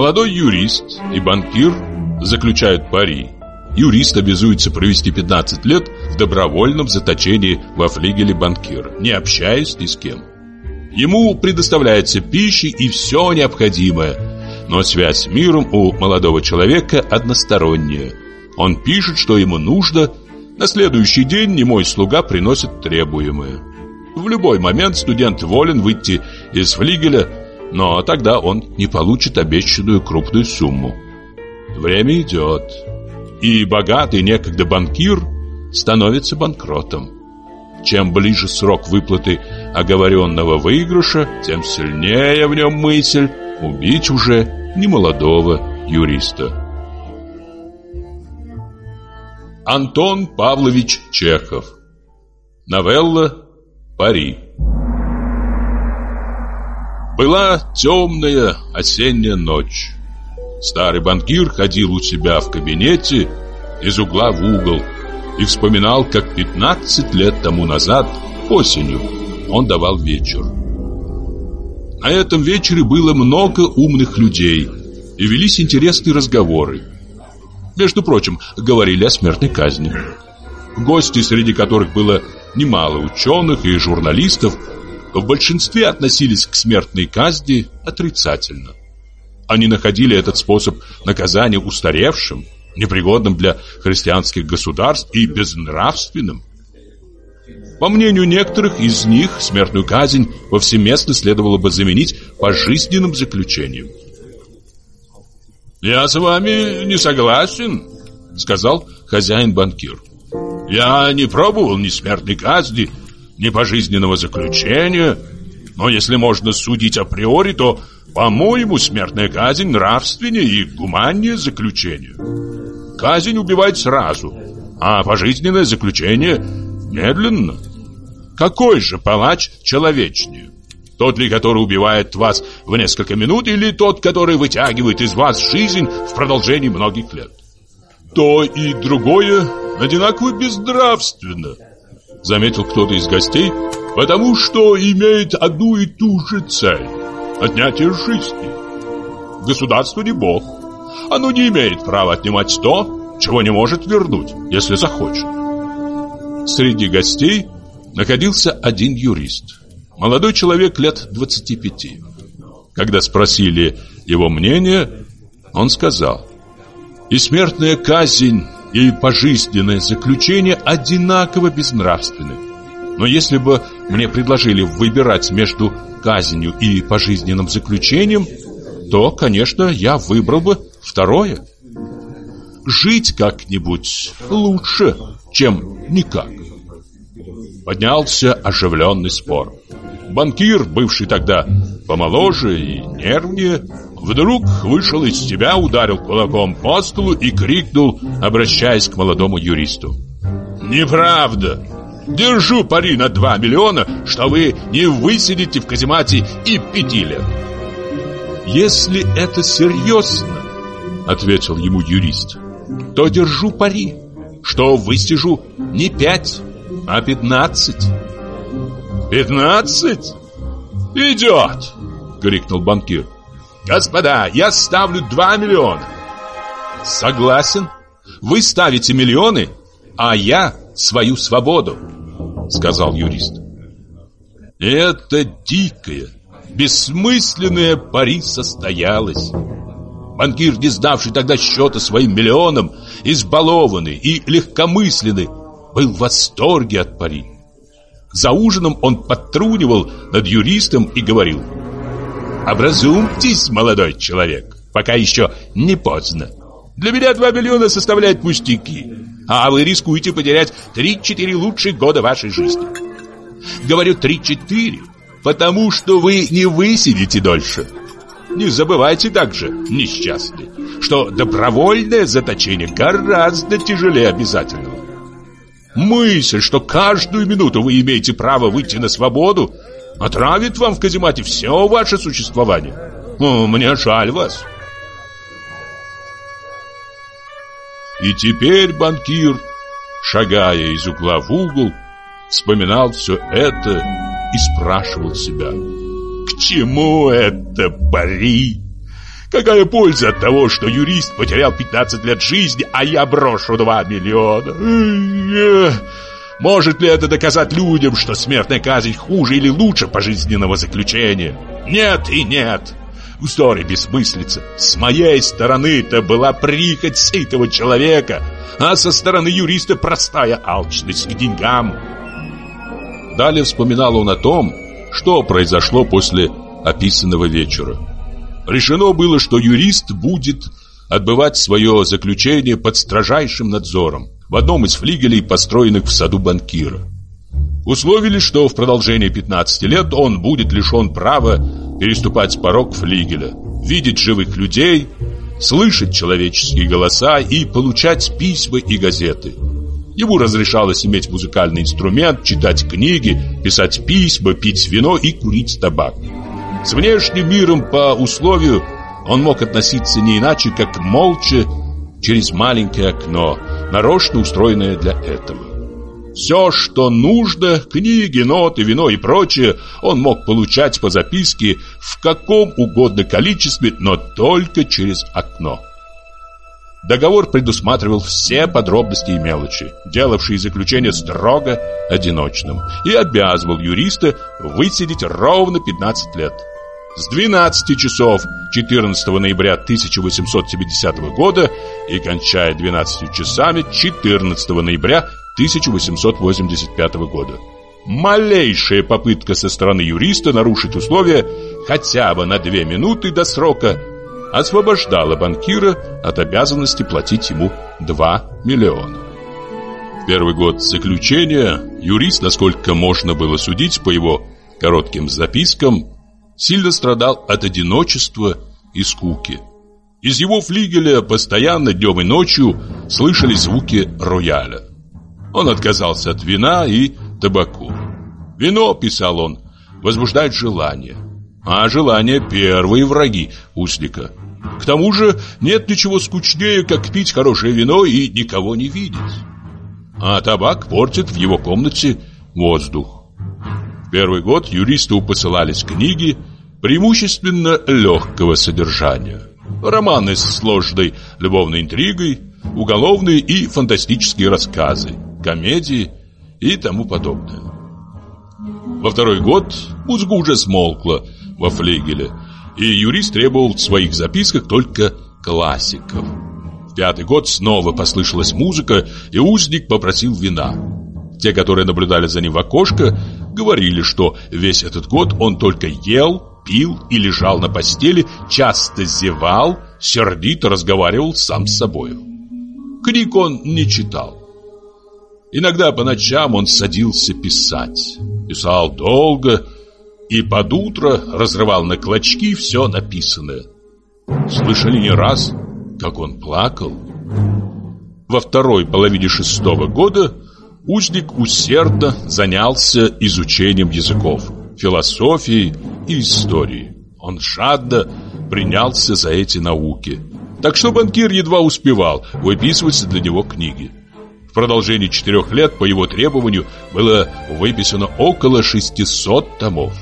Молодой юрист и банкир заключают пари. Юрист обязуется провести 15 лет в добровольном заточении во флигеле банкира, не общаясь ни с кем. Ему предоставляется пища и все необходимое, но связь с миром у молодого человека односторонняя. Он пишет, что ему нужно, на следующий день немой слуга приносит требуемое. В любой момент студент волен выйти из флигеля, но тогда он не получит обещанную крупную сумму. Время идет, и богатый некогда банкир становится банкротом. Чем ближе срок выплаты оговоренного выигрыша, тем сильнее в нем мысль убить уже немолодого юриста. Антон Павлович Чехов. Новелла «Пари». Была темная осенняя ночь. Старый банкир ходил у себя в кабинете из угла в угол и вспоминал, как 15 лет тому назад, осенью, он давал вечер. На этом вечере было много умных людей, и велись интересные разговоры. Между прочим, говорили о смертной казни. Гости, среди которых было немало ученых и журналистов, в большинстве относились к смертной казни отрицательно. Они находили этот способ наказания устаревшим, непригодным для христианских государств и безнравственным. По мнению некоторых из них, смертную казнь повсеместно следовало бы заменить пожизненным заключением. «Я с вами не согласен», — сказал хозяин-банкир. «Я не пробовал ни смертной казни, ни пожизненного заключения, но если можно судить априори, то, по-моему, смертная казнь нравственнее и гуманнее заключения. Казнь убивает сразу, а пожизненное заключение медленно. Какой же палач человечнее? Тот ли, который убивает вас в несколько минут, или тот, который вытягивает из вас жизнь в продолжении многих лет? То и другое одинаково безнравственно», — заметил кто-то из гостей, «потому что имеет одну и ту же цель — отнятие жизни. Государство не бог. Оно не имеет права отнимать то, чего не может вернуть, если захочет». Среди гостей находился один юрист, молодой человек лет 25. Когда спросили его мнение, он сказал: «И смертная казнь, и пожизненное заключение одинаково безнравственны. Но если бы мне предложили выбирать между казнью и пожизненным заключением, то, конечно, я выбрал бы второе. Жить как-нибудь лучше, чем никак». Поднялся оживленный спор. Банкир, бывший тогда помоложе и нервнее, вдруг вышел из себя, ударил кулаком по столу и крикнул, обращаясь к молодому юристу: «Неправда! Держу пари на 2 миллиона, что вы не высидите в каземате и 5 лет». «Если это серьезно, — ответил ему юрист, — то держу пари, что высижу не 5, а 15. 15? Идет!» — крикнул банкир. «Господа, я ставлю 2 миллиона. «Согласен. Вы ставите миллионы, а я свою свободу», — сказал юрист. Это дикое, бессмысленное пари состоялось. Банкир, не сдавший тогда счета своим миллионам, избалованный и легкомысленный, был в восторге от пари. За ужином он подтрунивал над юристом и говорил: «Образумьтесь, молодой человек, пока еще не поздно. Для меня 2 миллиона составляют пустяки, а вы рискуете потерять 3-4 лучших года вашей жизни. Говорю 3-4, потому что вы не высидите дольше. Не забывайте также, несчастный, что добровольное заточение гораздо тяжелее обязательного. Мысль, что каждую минуту вы имеете право выйти на свободу, отравит вам в каземате все ваше существование. Мне жаль вас». И теперь банкир, шагая из угла в угол, вспоминал все это и спрашивал себя: к чему это пари? Какая польза от того, что юрист потерял 15 лет жизни, а я брошу 2 миллиона? Может ли это доказать людям, что смертная казнь хуже или лучше пожизненного заключения? Нет и нет. Вздор и бессмыслица. С моей стороны это была прихоть сытого человека, а со стороны юриста простая алчность к деньгам. Далее вспоминал он о том, что произошло после описанного вечера. Решено было, что юрист будет отбывать свое заключение под строжайшим надзором в одном из флигелей, построенных в саду банкира. Условили, что в продолжении 15 лет он будет лишен права переступать порог флигеля, видеть живых людей, слышать человеческие голоса и получать письма и газеты. Ему разрешалось иметь музыкальный инструмент, читать книги, писать письма, пить вино и курить табак. С внешним миром по условию он мог относиться не иначе, как молча через маленькое окно, нарочно устроенное для этого. Все, что нужно, книги, ноты, вино и прочее, он мог получать по записке в каком угодно количестве, но только через окно. Договор предусматривал все подробности и мелочи, делавшие заключение строго одиночным, и обязывал юриста высидеть ровно 15 лет. С 12 часов 14 ноября 1870 года и кончая 12 часами 14 ноября 1885 года. Малейшая попытка со стороны юриста нарушить условия хотя бы на 2 минуты до срока освобождала банкира от обязанности платить ему 2 миллиона. В первый год заключения юрист, насколько можно было судить по его коротким запискам, сильно страдал от одиночества и скуки. Из его флигеля постоянно днем и ночью слышались звуки рояля. Он отказался от вина и табаку. Вино, писал он, возбуждает желание, а желания первые враги узника. К тому же нет ничего скучнее, как пить хорошее вино и никого не видеть. А табак портит в его комнате воздух. В первый год юристу посылались книги, преимущественно легкого содержания. Романы с сложной любовной интригой, уголовные и фантастические рассказы, комедии и тому подобное. Во второй год музыка уже смолкла во флигеле, и юрист требовал в своих записках только классиков. В пятый год снова послышалась музыка, и узник попросил вина. Те, которые наблюдали за ним в окошко, говорили, что весь этот год он только ел, пил и лежал на постели, часто зевал, сердито разговаривал сам с собой. Книг он не читал. Иногда по ночам он садился писать. Писал долго и под утро разрывал на клочки все написанное. Слышали не раз, как он плакал. Во второй половине 6-го года узник усердно занялся изучением языков, философией и историей. Он жадно принялся за эти науки, так что банкир едва успевал выписывать для него книги. В продолжении 4 лет по его требованию было выписано около 600 томов.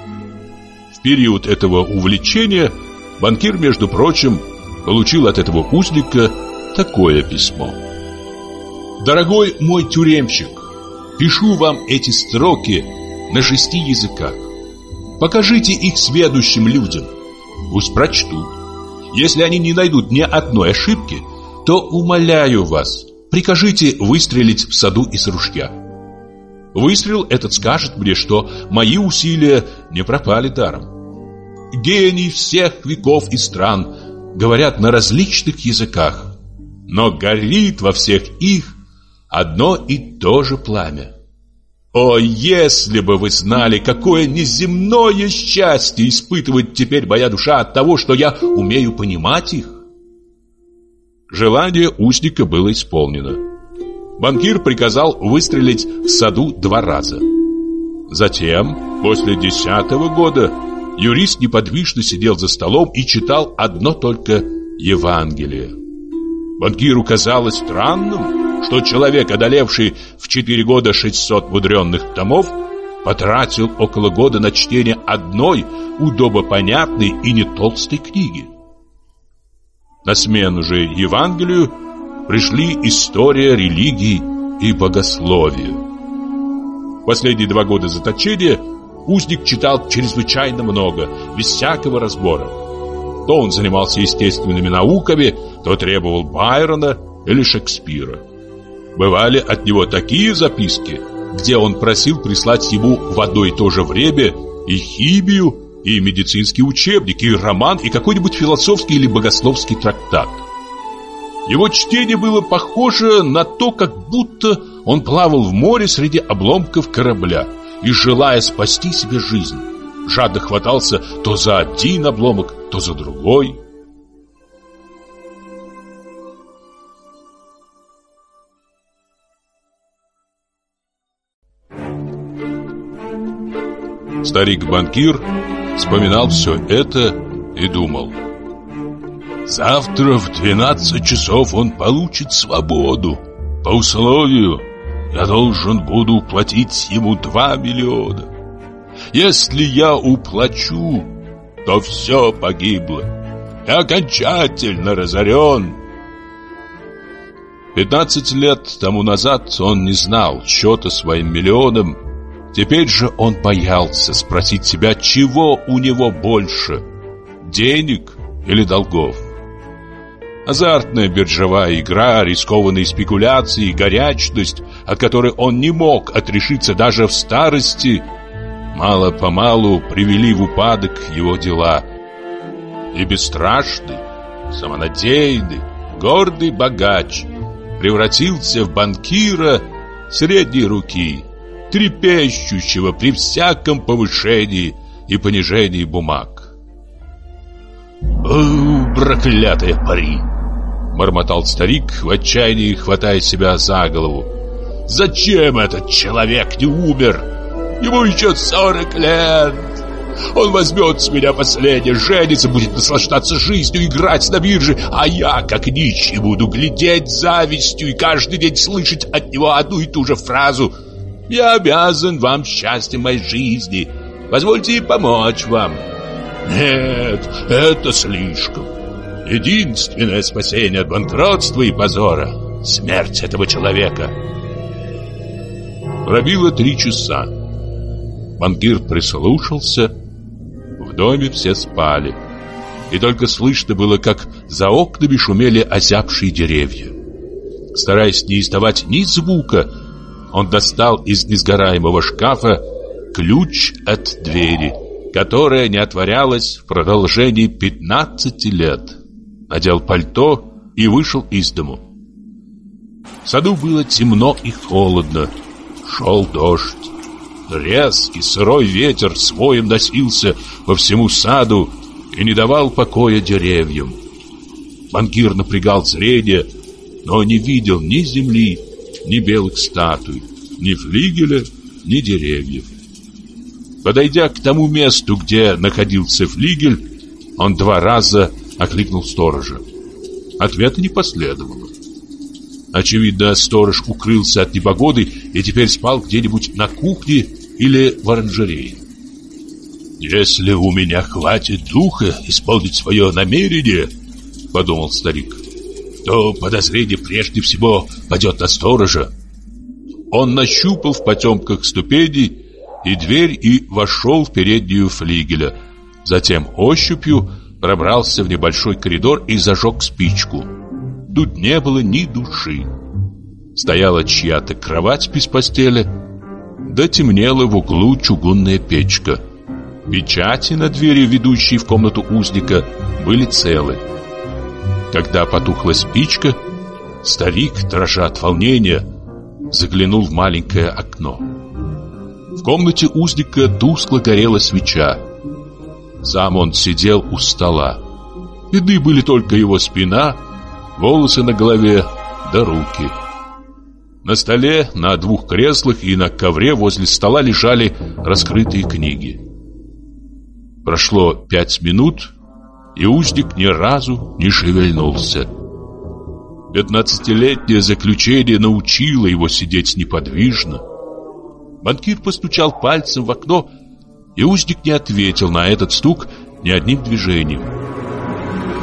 В период этого увлечения банкир, между прочим, получил от этого узника такое письмо. «Дорогой мой тюремщик, пишу вам эти строки на 6 языках. Покажите их сведущим людям. Пусть прочтут. Если они не найдут ни одной ошибки, то, умоляю вас, прикажите выстрелить в саду из ружья. Выстрел этот скажет мне, что мои усилия не пропали даром. Гении всех веков и стран говорят на различных языках, но горит во всех их одно и то же пламя. О, если бы вы знали, какое неземное счастье испытывает теперь моя душа от того, что я умею понимать их!» Желание узника было исполнено. Банкир приказал выстрелить в саду 2 раза. Затем, после 10-го года, юрист неподвижно сидел за столом и читал одно только Евангелие. Банкиру казалось странным, что человек, одолевший в 4 года 600 мудренных томов, потратил около года на чтение одной удобопонятной и не толстой книги. На смену же Евангелию пришли история, религии и богословие. В последние 2 года заточения узник читал чрезвычайно много, без всякого разбора. То он занимался естественными науками, то требовал Байрона или Шекспира. Бывали от него такие записки, где он просил прислать ему в одно и то же время и химию, и медицинский учебник, и роман, и какой-нибудь философский или богословский трактат. Его чтение было похоже на то, как будто он плавал в море среди обломков корабля и, желая спасти себе жизнь, жадно хватался то за один обломок, то за другой. Старик-банкир вспоминал все это и думал: завтра в 12 часов он получит свободу. По условию я должен буду уплатить ему 2 миллиона. Если я уплачу, то все погибло. Я окончательно разорен. 15 лет тому назад он не знал счета своим миллионам. Теперь же он боялся спросить себя, чего у него больше – денег или долгов. Азартная биржевая игра, рискованные спекуляции и горячность, от которой он не мог отрешиться даже в старости, мало-помалу привели в упадок его дела. И бесстрашный, самонадеянный, гордый богач превратился в банкира средней руки, трепещущего при всяком повышении и понижении бумаг. «О, проклятая пари!» — бормотал старик, в отчаянии хватая себя за голову. «Зачем этот человек не умер? Ему еще 40 лет! Он возьмет с меня последнее, женится, будет наслаждаться жизнью, играть на бирже, а я, как нищий, буду глядеть завистью и каждый день слышать от него одну и ту же фразу: «Я обязан вам счастьем моей жизни. Позвольте помочь вам». Нет, это слишком. Единственное спасение от банкротства и позора — смерть этого человека. Пробило 3 часа. Банкир прислушался. В доме все спали. И только слышно было, как за окнами шумели озябшие деревья. Стараясь не издавать ни звука, он достал из несгораемого шкафа ключ от двери, которая не отворялась в продолжении 15 лет. Надел пальто и вышел из дому. В саду было темно и холодно. Шел дождь. Резкий сырой ветер с воем носился по всему саду и не давал покоя деревьям. Банкир напрягал зрение, но не видел ни земли, ни белых статуй, ни флигеля, ни деревьев. Подойдя к тому месту, где находился флигель, он 2 раза окликнул сторожа. Ответа не последовало. Очевидно, сторож укрылся от непогоды и теперь спал где-нибудь на кухне или в оранжерее. «Если у меня хватит духа исполнить свое намерение, — подумал старик, — то подозрение прежде всего падет на сторожа». Он нащупал в потемках ступени и дверь и вошел в переднюю флигеля. Затем ощупью пробрался в небольшой коридор и зажег спичку. Тут не было ни души. Стояла чья-то кровать без постели, да темнела в углу чугунная печка. Печати на двери, ведущей в комнату узника, были целы. Когда потухла спичка, старик, дрожа от волнения, заглянул в маленькое окно. В комнате узника тускло горела свеча. Сам он сидел у стола. Видны были только его спина, волосы на голове да руки. На столе, на 2 креслах и на ковре возле стола лежали раскрытые книги. Прошло 5 минут, и узник ни разу не шевельнулся. 15-летнее заключение научило его сидеть неподвижно. Банкир постучал пальцем в окно, и узник не ответил на этот стук ни одним движением.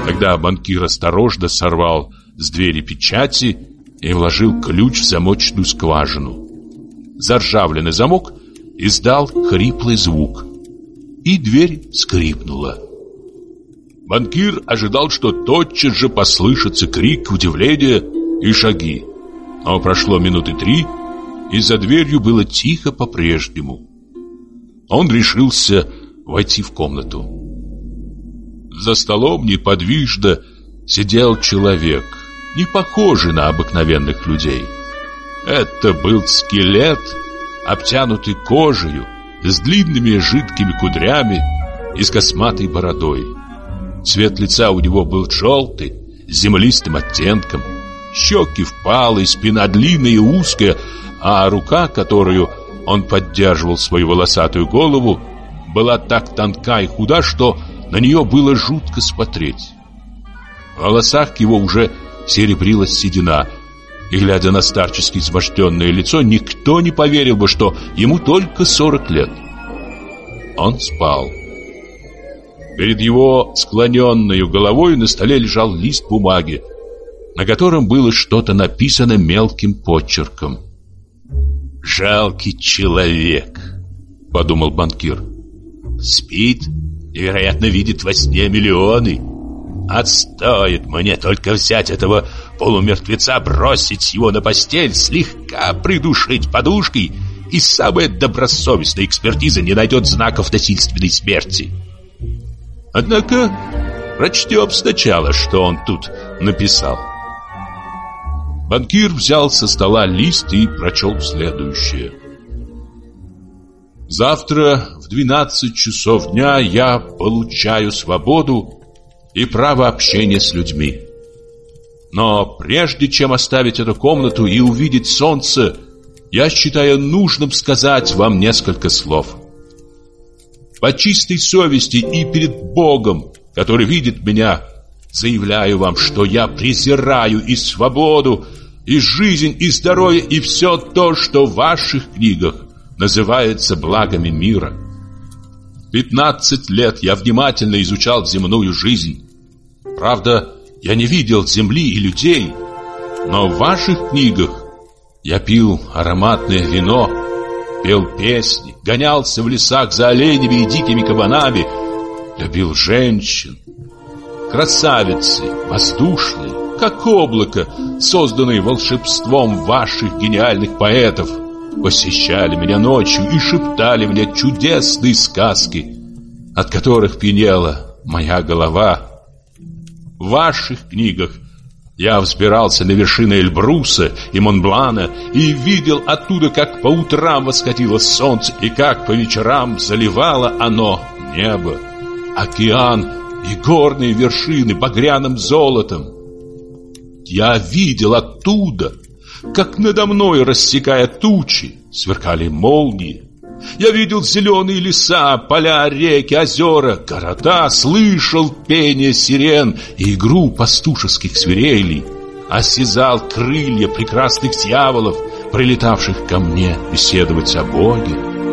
Тогда банкир осторожно сорвал с двери печати и вложил ключ в замочную скважину. Заржавленный замок издал хриплый звук, и дверь скрипнула. Банкир ожидал, что тотчас же послышится крик удивления и шаги. Но прошло минуты 3, и за дверью было тихо по-прежнему. Он решился войти в комнату. За столом неподвижно сидел человек, не похожий на обыкновенных людей. Это был скелет, обтянутый кожею, с длинными жидкими кудрями и с косматой бородой. Цвет лица у него был желтый, с землистым оттенком. Щеки впалые, спина длинная и узкая, а рука, которую он поддерживал свою волосатую голову, была так тонка и худа, что на нее было жутко смотреть. В волосах его уже серебрилась седина, и, глядя на старчески изможденное лицо, никто не поверил бы, что ему только 40 лет. Он спал. Перед его склоненной головой на столе лежал лист бумаги, на котором было что-то написано мелким почерком. «Жалкий человек», — подумал банкир. «Спит и, вероятно, видит во сне миллионы. Отстоит мне только взять этого полумертвеца, бросить его на постель, слегка придушить подушкой, и самая добросовестная экспертиза не найдет знаков насильственной смерти». Однако прочтем сначала, что он тут написал. Банкир взял со стола лист и прочел следующее. «Завтра в 12 часов дня я получаю свободу и право общения с людьми. Но прежде чем оставить эту комнату и увидеть солнце, я считаю нужным сказать вам несколько слов. По чистой совести и перед Богом, который видит меня, заявляю вам, что я презираю и свободу, и жизнь, и здоровье, и все то, что в ваших книгах называется благами мира. 15 лет я внимательно изучал земную жизнь. Правда, я не видел земли и людей, но в ваших книгах я пил ароматное вино, пел песни, гонялся в лесах за оленями и дикими кабанами, любил женщин. Красавицы, воздушные, как облако, созданные волшебством ваших гениальных поэтов, посещали меня ночью и шептали мне чудесные сказки, от которых пьянела моя голова. В ваших книгах я взбирался на вершины Эльбруса и Монблана и видел оттуда, как по утрам восходило солнце и как по вечерам заливало оно небо, океан и горные вершины багряным золотом. Я видел оттуда, как надо мной, рассекая тучи, сверкали молнии. Я видел зеленые леса, поля, реки, озера, города, слышал пение сирен и игру пастушеских свирелей, осязал крылья прекрасных дьяволов, прилетавших ко мне беседовать о Боге.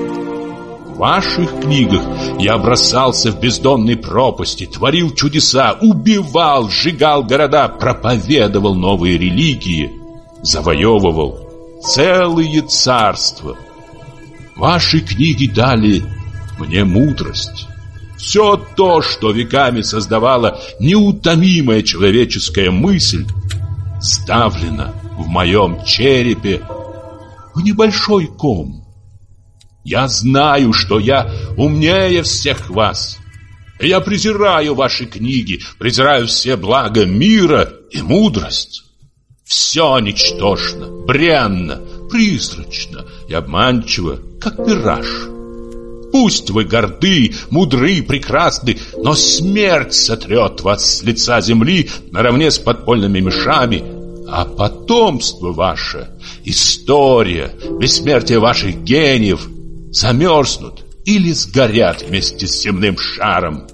В ваших книгах я бросался в бездонные пропасти, творил чудеса, убивал, сжигал города, проповедовал новые религии, завоевывал целые царства. Ваши книги дали мне мудрость. Все то, что веками создавала неутомимая человеческая мысль, сдавлено в моем черепе в небольшой ком. Я знаю, что я умнее всех вас. Я презираю ваши книги, презираю все блага мира и мудрость. Все ничтожно, бренно, призрачно и обманчиво, как мираж. Пусть вы горды, мудры, прекрасны, но смерть сотрет вас с лица земли наравне с подпольными мышами, а потомство ваше, история, бессмертие ваших гениев замерзнут или сгорят вместе с земным шаром.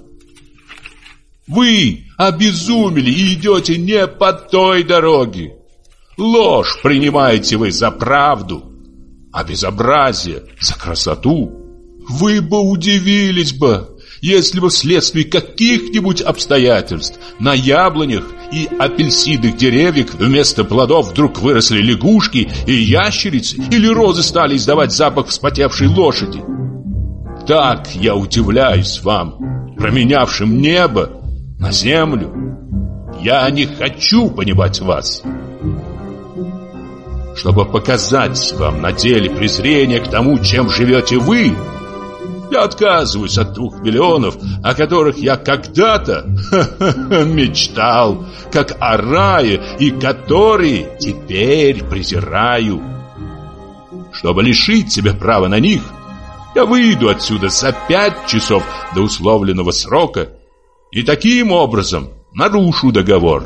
Вы обезумели и идете не по той дороге. Ложь принимаете вы за правду, а безобразие за красоту. Вы бы удивились бы, если бы вследствие каких-нибудь обстоятельств на яблонях и апельсиновых деревьях вместо плодов вдруг выросли лягушки и ящерицы, или розы стали издавать запах вспотевшей лошади. Так я удивляюсь вам, променявшим небо на землю. Я не хочу понимать вас. Чтобы показать вам на деле презрение к тому, чем живете вы, я отказываюсь от 2 миллионов, о которых я когда-то мечтал, как о рае, и которые теперь презираю. Чтобы лишить себя права на них, я выйду отсюда за 5 часов до условленного срока и таким образом нарушу договор.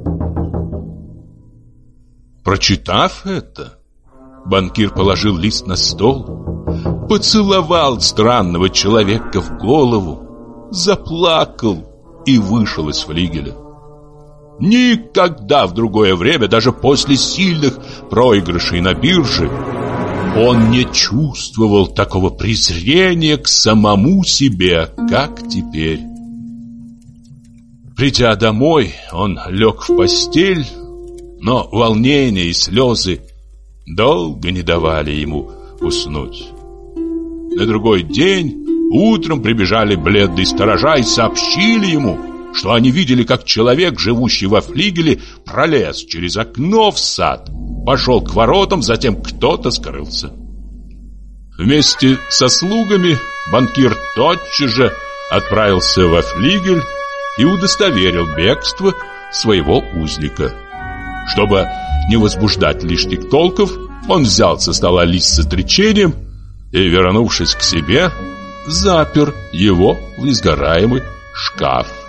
Прочитав это, банкир положил лист на стол, поцеловал странного человека в голову, заплакал и вышел из флигеля. Никогда в другое время, даже после сильных проигрышей на бирже, он не чувствовал такого презрения к самому себе, как теперь. Придя домой, он лег в постель, но волнение и слезы долго не давали ему уснуть. На другой день утром прибежали бледные сторожа и сообщили ему, что они видели, как человек, живущий во флигеле, пролез через окно в сад, пошел к воротам, затем кто-то скрылся. Вместе со слугами банкир тотчас же отправился во флигель и удостоверил бегство своего узника. Чтобы не возбуждать лишних толков, он взял со стола лист с отречением и, вернувшись к себе, запер его в несгораемый шкаф.